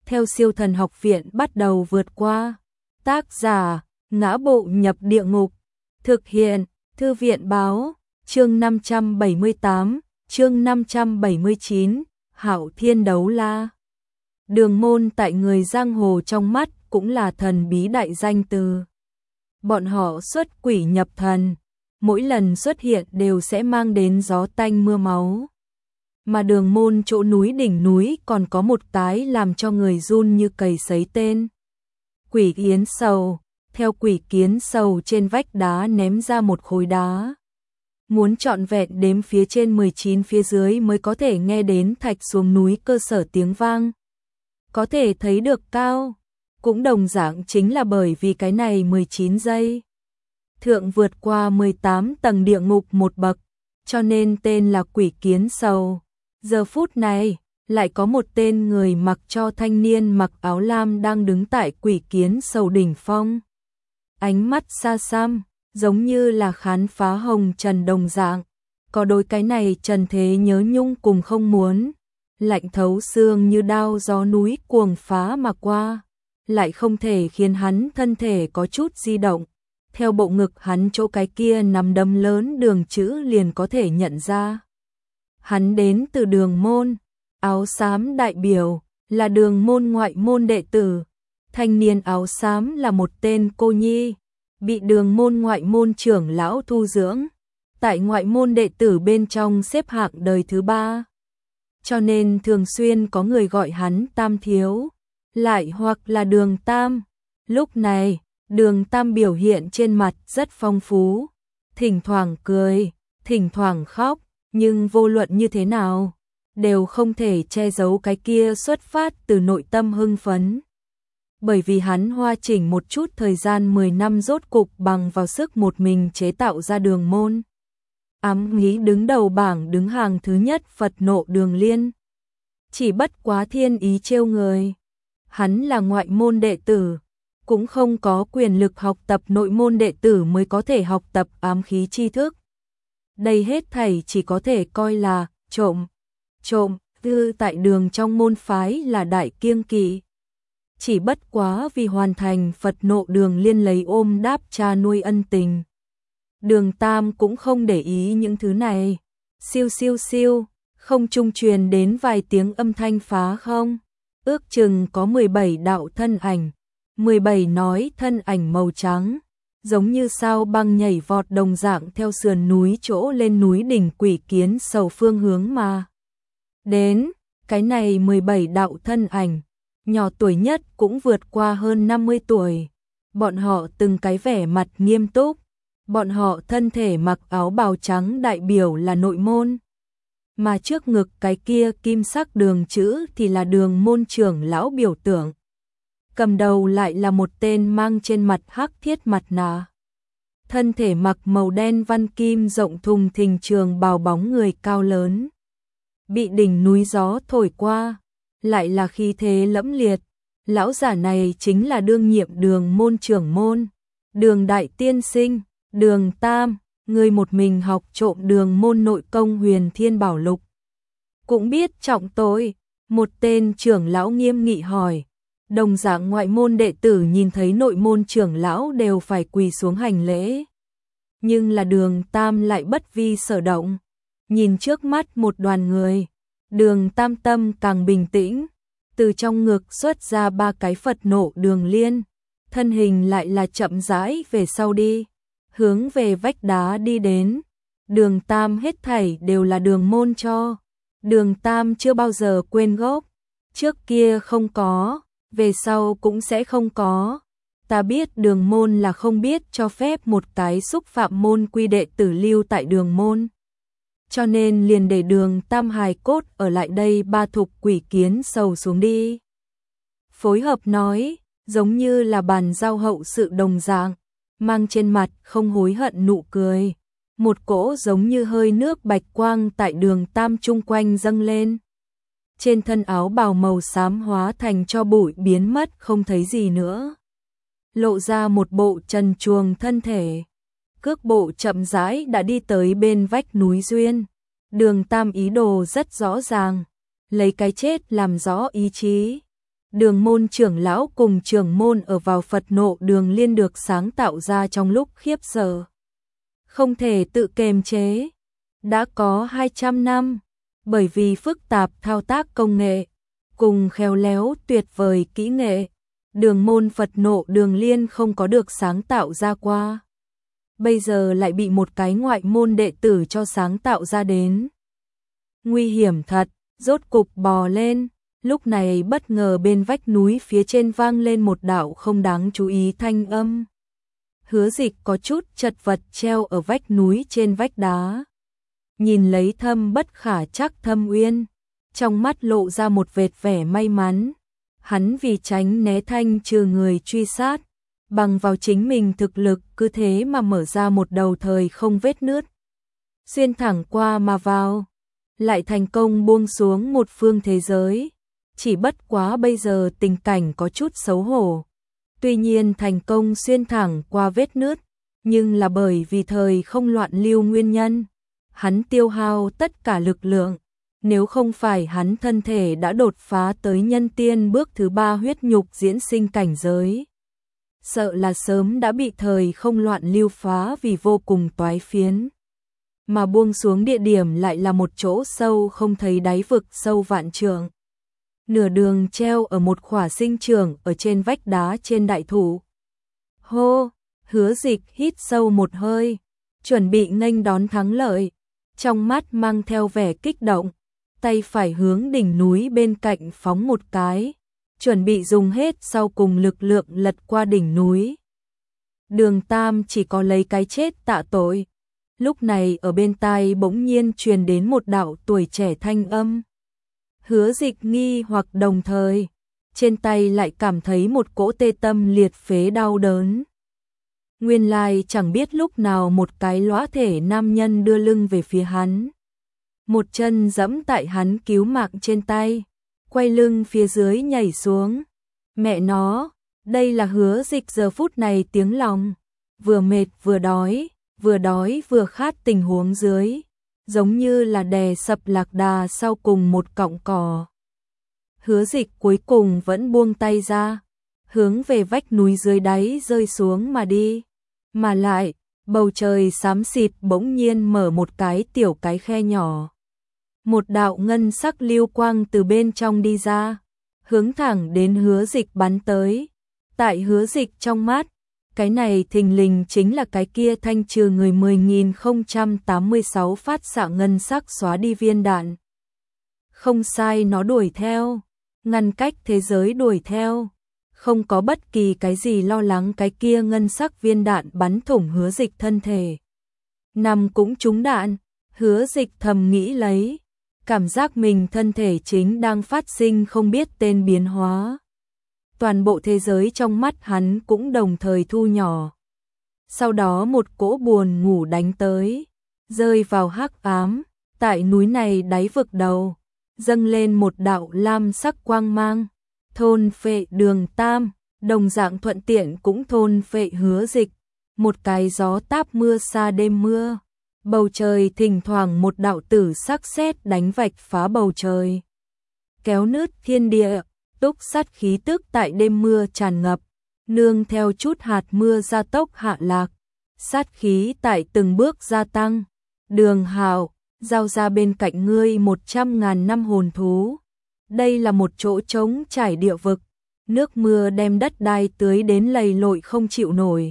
theo Siêu Thần Học Viện bắt đầu vượt qua. Tác giả: Ngã Bộ Nhập Địa Ngục. Thực hiện: Thư viện báo. Chương 578, chương 579, Hạo Thiên Đấu La. Đường môn tại người giang hồ trong mắt cũng là thần bí đại danh từ. Bọn họ xuất quỷ nhập thần, mỗi lần xuất hiện đều sẽ mang đến gió tanh mưa máu. Mà đường môn chỗ núi đỉnh núi còn có một cái làm cho người run như cầy sấy tên: Quỷ Kiến Sầu. Theo Quỷ Kiến Sầu trên vách đá ném ra một khối đá. Muốn trọn vẹn đếm phía trên 19 phía dưới mới có thể nghe đến thạch xuống núi cơ sở tiếng vang. Có thể thấy được cao, cũng đồng dạng chính là bởi vì cái này 19 giây. Thượng vượt qua 18 tầng địa ngục một bậc, cho nên tên là Quỷ Kiến Sầu. Giờ phút này, lại có một tên người mặc cho thanh niên mặc áo lam đang đứng tại Quỷ Kiến Sầu đỉnh phong. Ánh mắt xa xăm, giống như là khám phá hồng trần đồng dạng. Có đôi cái này trần thế nhớ nhung cùng không muốn. Lạnh thấu xương như đao gió núi cuồng phá mà qua. Lại không thể khiến hắn thân thể có chút di động. Theo bộ ngực hắn chỗ cái kia nằm đấm lớn đường chữ liền có thể nhận ra. Hắn đến từ đường môn, áo xám đại biểu, là đường môn ngoại môn đệ tử. Thanh niên áo xám là một tên cô nhi, bị đường môn ngoại môn trưởng lão thu dưỡng. Tại ngoại môn đệ tử bên trong xếp hạng đời thứ 3. Cho nên thường xuyên có người gọi hắn Tam Thiếu, lại hoặc là Đường Tam. Lúc này, Đường Tam biểu hiện trên mặt rất phong phú, thỉnh thoảng cười, thỉnh thoảng khóc, nhưng vô luận như thế nào, đều không thể che giấu cái kia xuất phát từ nội tâm hưng phấn. Bởi vì hắn hoa chỉnh một chút thời gian 10 năm rốt cục bằng vào sức một mình chế tạo ra đường môn. Ám nghĩ đứng đầu bảng đứng hàng thứ nhất Phật nộ đường liên. Chỉ bất quá thiên ý trêu người. Hắn là ngoại môn đệ tử, cũng không có quyền lực học tập nội môn đệ tử mới có thể học tập ám khí tri thức. Đây hết thảy chỉ có thể coi là trộm. Trộm, tư tại đường trong môn phái là đại kiêng kỵ. Chỉ bất quá vì hoàn thành Phật nộ đường liên lấy ôm đáp cha nuôi ân tình. Đường Tam cũng không để ý những thứ này. Siêu siêu siêu, không trung truyền đến vài tiếng âm thanh phá không. Ước chừng có 17 đạo thân ảnh. 17 nói thân ảnh màu trắng, giống như sao băng nhảy vọt đồng dạng theo sườn núi chỗ lên núi đỉnh Quỷ Kiến Sầu phương hướng mà. Đến, cái này 17 đạo thân ảnh, nhỏ tuổi nhất cũng vượt qua hơn 50 tuổi. Bọn họ từng cái vẻ mặt nghiêm túc, bọn họ thân thể mặc áo bào trắng đại biểu là nội môn. Mà trước ngực cái kia kim sắc đường chữ thì là đường môn trưởng lão biểu tượng. Cầm đầu lại là một tên mang trên mặt hắc thiết mặt nạ. Thân thể mặc màu đen văn kim rộng thùng thình trường bào bóng người cao lớn. Bị đỉnh núi gió thổi qua, lại là khí thế lẫm liệt. Lão giả này chính là đương nhiệm đường môn trưởng môn, Đường đại tiên sinh, Đường Tam, người một mình học trộm đường môn nội công Huyền Thiên Bảo Lục. Cũng biết trọng tội, một tên trưởng lão nghiêm nghị hỏi. Đồng dạng ngoại môn đệ tử nhìn thấy nội môn trưởng lão đều phải quỳ xuống hành lễ. Nhưng là Đường Tam lại bất vi sở động. Nhìn trước mắt một đoàn người, Đường Tam tâm càng bình tĩnh. Từ trong ngực xuất ra 3 cái Phật nộ đường liên. Thân hình lại là chậm rãi về sau đi, hướng về vách đá đi đến. Đường Tam hết thảy đều là đường môn cho. Đường Tam chưa bao giờ quên gốc. Trước kia không có, về sau cũng sẽ không có. Ta biết đường môn là không biết cho phép một cái xúc phạm môn quy đệ tử lưu tại đường môn. Cho nên liền để Đường Tam hài cốt ở lại đây 3 thục Quỷ Kiến Sầu xuống đi. Phối hợp nói, giống như là bàn giao hậu sự đồng dạng, mang trên mặt không hối hận nụ cười. Một cỗ giống như hơi nước bạch quang tại Đường Tam chung quanh dâng lên. Trên thân áo bào màu xám hóa thành cho bụi biến mất không thấy gì nữa. Lộ ra một bộ trần truồng thân thể. Cước bộ chậm rãi đã đi tới bên vách núi duyên. Đường Tam ý đồ rất rõ ràng, lấy cái chết làm rõ ý chí. Đường môn trưởng lão cùng trưởng môn ở vào Phật nộ đường liên được sáng tạo ra trong lúc khiếp sợ. Không thể tự kiềm chế. Đã có 200 năm, bởi vì phức tạp thao tác công nghệ, cùng khéo léo tuyệt vời kỹ nghệ, đường môn Phật nộ đường liên không có được sáng tạo ra qua. Bây giờ lại bị một cái ngoại môn đệ tử cho sáng tạo ra đến. Nguy hiểm thật, rốt cục bò lên, lúc này bất ngờ bên vách núi phía trên vang lên một đạo không đáng chú ý thanh âm. Hứa Dịch có chút chật vật treo ở vách núi trên vách đá. Nhìn lấy thâm bất khả trắc thâm uyên, trong mắt lộ ra một vệt vẻ may mắn. Hắn vì tránh né thanh trừ người truy sát, bằng vào chính mình thực lực cứ thế mà mở ra một đầu thời không vết nứt. Xuyên thẳng qua mà vào, lại thành công buông xuống một phương thế giới. Chỉ bất quá bây giờ tình cảnh có chút xấu hổ. Tuy nhiên thành công xuyên thẳng qua vết nứt, nhưng là bởi vì thời không loạn lưu nguyên nhân. Hắn tiêu hao tất cả lực lượng, nếu không phải hắn thân thể đã đột phá tới nhân tiên bước thứ 3 huyết nhục diễn sinh cảnh giới. Sợ là sớm đã bị thời không loạn lưu phá vì vô cùng toái phiến. Mà buông xuống địa điểm lại là một chỗ sâu không thấy đáy vực sâu vạn trượng. Nửa đường treo ở một khỏa sinh trưởng ở trên vách đá trên đại thụ. Hô, Hứa Dịch hít sâu một hơi, chuẩn bị nghênh đón thắng lợi, trong mắt mang theo vẻ kích động, tay phải hướng đỉnh núi bên cạnh phóng một cái, chuẩn bị dùng hết sau cùng lực lượng lật qua đỉnh núi. Đường Tam chỉ có lấy cái chết tạ tội. Lúc này ở bên tai bỗng nhiên truyền đến một đạo tuổi trẻ thanh âm. Hứa Dịch nghi hoặc đồng thời, trên tay lại cảm thấy một cỗ tê tâm liệt phế đau đớn. Nguyên lai chẳng biết lúc nào một cái lõa thể nam nhân đưa lưng về phía hắn. Một chân giẫm tại hắn cứu mạng trên tay, quay lưng phía dưới nhảy xuống. Mẹ nó, đây là Hứa Dịch giờ phút này tiếng lòng, vừa mệt vừa đói vừa khát tình huống dưới, giống như là đè sập lạc đà sau cùng một cọng cỏ. Hứa Dịch cuối cùng vẫn buông tay ra, hướng về vách núi dưới đáy rơi xuống mà đi. Mà lại, bầu trời xám xịt bỗng nhiên mở một cái tiểu cái khe nhỏ. Một đạo ngân sắc lưu quang từ bên trong đi ra, hướng thẳng đến Hứa Dịch bắn tới. Tại Hứa Dịch trong mắt, cái này thình lình chính là cái kia thanh trừ người 10.086 phát xạ ngân sắc xóa đi viên đạn. Không sai, nó đuổi theo, ngăn cách thế giới đuổi theo. Không có bất kỳ cái gì lo lắng cái kia ngân sắc viên đạn bắn thủng Hứa Dịch thân thể. Nằm cũng trúng đạn, Hứa Dịch thầm nghĩ lấy, cảm giác mình thân thể chính đang phát sinh không biết tên biến hóa. Toàn bộ thế giới trong mắt hắn cũng đồng thời thu nhỏ. Sau đó một cỗ buồn ngủ đánh tới, rơi vào hắc ám, tại núi này đáy vực đầu, dâng lên một đạo lam sắc quang mang, thôn phệ Đường Tam, đồng dạng thuận tiện cũng thôn phệ Hứa Dịch. Một cái gió táp mưa xa đêm mưa, bầu trời thỉnh thoảng một đạo tử sắc sét đánh vạch phá bầu trời, kéo nứt thiên địa. Túc sát khí tức tại đêm mưa tràn ngập, nương theo chút hạt mưa gia tốc hạ lạc, sát khí tại từng bước gia tăng. Đường Hạo, giao ra bên cạnh ngươi 100.000 năm hồn thú. Đây là một chỗ trống trải địa vực, nước mưa đem đất đai tưới đến lầy lội không chịu nổi.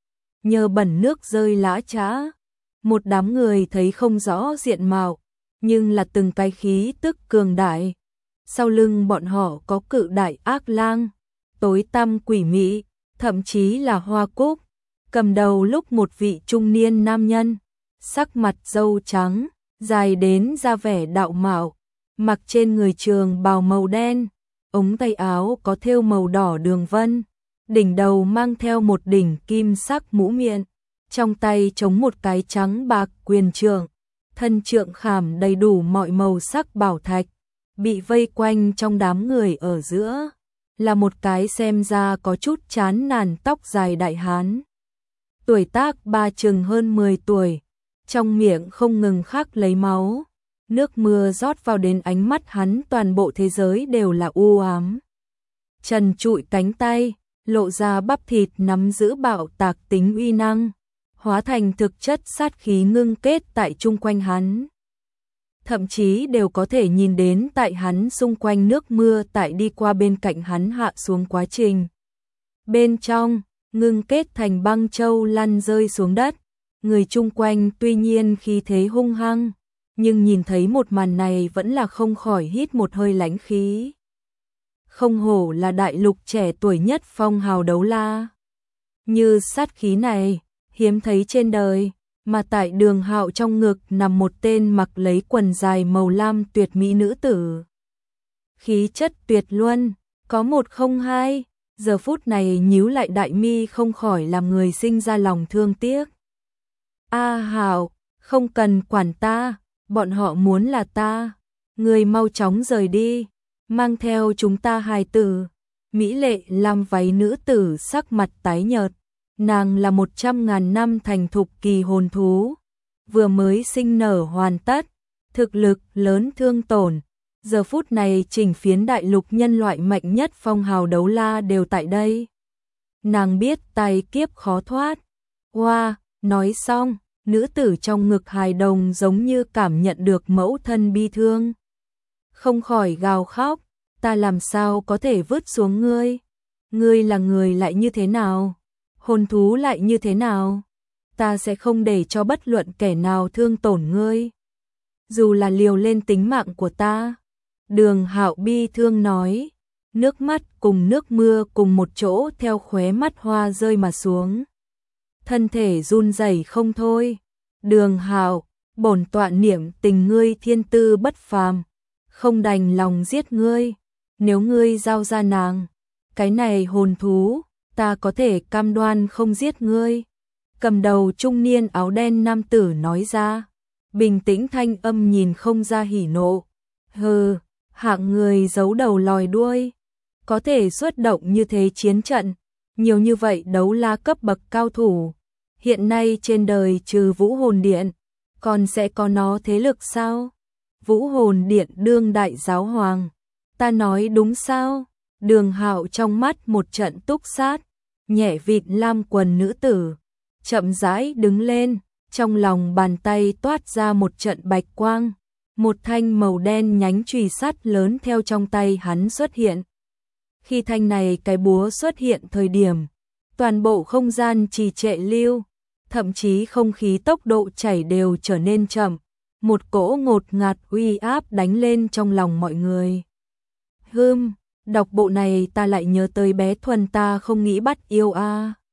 Nhờ bẩn nước rơi lã chã, một đám người thấy không rõ diện mạo, nhưng là từng cái khí tức cường đại. Sau lưng bọn họ có cự đại ác lang, tối tăm quỷ mị, thậm chí là hoa cúc. Cầm đầu lúc một vị trung niên nam nhân, sắc mặt râu trắng, dài đến ra vẻ đạo mạo, mặc trên người trường bào màu đen, ống tay áo có thêu màu đỏ đường vân, đỉnh đầu mang theo một đỉnh kim sắc mũ miệng, trong tay chống một cái trắng bạc quyền trượng, thân trượng khảm đầy đủ mọi màu sắc bảo thạch. Bị vây quanh trong đám người ở giữa, là một cái xem ra có chút chán nản tóc dài đại hán. Tuổi tác chừng hơn 10 tuổi, trong miệng không ngừng khắc lấy máu. Nước mưa rót vào đến ánh mắt hắn, toàn bộ thế giới đều là u ám. trần trụi cánh tay, lộ ra bắp thịt nắm giữ bạo tạc tính uy năng, hóa thành thực chất sát khí ngưng kết tại chung quanh hắn. Thậm chí đều có thể nhìn đến tại hắn xung quanh nước mưa tại đi qua bên cạnh hắn hạ xuống quá trình. Bên trong, ngưng kết thành băng châu lăn rơi xuống đất, người chung quanh tuy nhiên khí thế hung hăng, nhưng nhìn thấy một màn này vẫn là không khỏi hít một hơi lãnh khí. Không hổ là đại lục trẻ tuổi nhất phong hào đấu la. Như sát khí này, hiếm thấy trên đời, mà tại Đường Hạo trong ngực nằm một tên mặc lấy quần dài màu lam tuyệt mỹ nữ tử. Khí chất tuyệt luân, có một không hai, giờ phút này nhíu lại đại mi không khỏi làm người sinh ra lòng thương tiếc. A Hạo, không cần quản ta, bọn họ muốn là ta, người mau chóng rời đi, mang theo chúng ta hài tử. Mỹ lệ lam váy nữ tử sắc mặt tái nhợt, nàng là 100.000 năm thành thục kỳ hồn thú, vừa mới sinh nở hoàn tất, thực lực lớn thương tổn. Giờ phút này chỉnh phiến đại lục nhân loại mạnh nhất phong hào đấu la đều tại đây. Nàng biết tai kiếp khó thoát. Wow, nói xong, nữ tử trong ngực hài đồng giống như cảm nhận được mẫu thân bi thương. Không khỏi gào khóc, ta làm sao có thể vứt xuống ngươi? Ngươi là người lại như thế nào? Hồn thú lại như thế nào? Ta sẽ không để cho bất luận kẻ nào thương tổn ngươi. Dù là liều lên tính mạng của ta. Đường Hạo bi thương nói, nước mắt cùng nước mưa cùng một chỗ theo khóe mắt hoa rơi mà xuống. Thân thể run rẩy không thôi. Đường Hạo, bổn tọa niệm tình ngươi thiên tư bất phàm, không đành lòng giết ngươi. Nếu ngươi giao ra nàng, cái này hồn thú, ta có thể cam đoan không giết ngươi. Cầm đầu trung niên áo đen nam tử nói ra, bình tĩnh thanh âm nhìn không ra hỉ nộ. Hừ, hạng người giấu đầu lòi đuôi, có thể xuất động như thế chiến trận, nhiều như vậy đấu la cấp bậc cao thủ. Hiện nay trên đời trừ Vũ Hồn Điện, còn sẽ có nó thế lực sao? Vũ Hồn Điện đương đại giáo hoàng, ta nói đúng sao? Đường Hạo trong mắt một trận túc sát, nhẹ vịt lam quần nữ tử, chậm rãi đứng lên, trong lòng bàn tay toát ra một trận bạch quang, một thanh màu đen nhánh chùy sắt lớn theo trong tay hắn xuất hiện. Khi thanh này cái búa xuất hiện thời điểm, toàn bộ không gian trì trệ lưu, thậm chí không khí tốc độ chảy đều trở nên chậm, một cỗ ngột ngạt uy áp đánh lên trong lòng mọi người. Đọc bộ này ta lại nhớ tới bé Thuần ta không nghĩ bắt yêu a.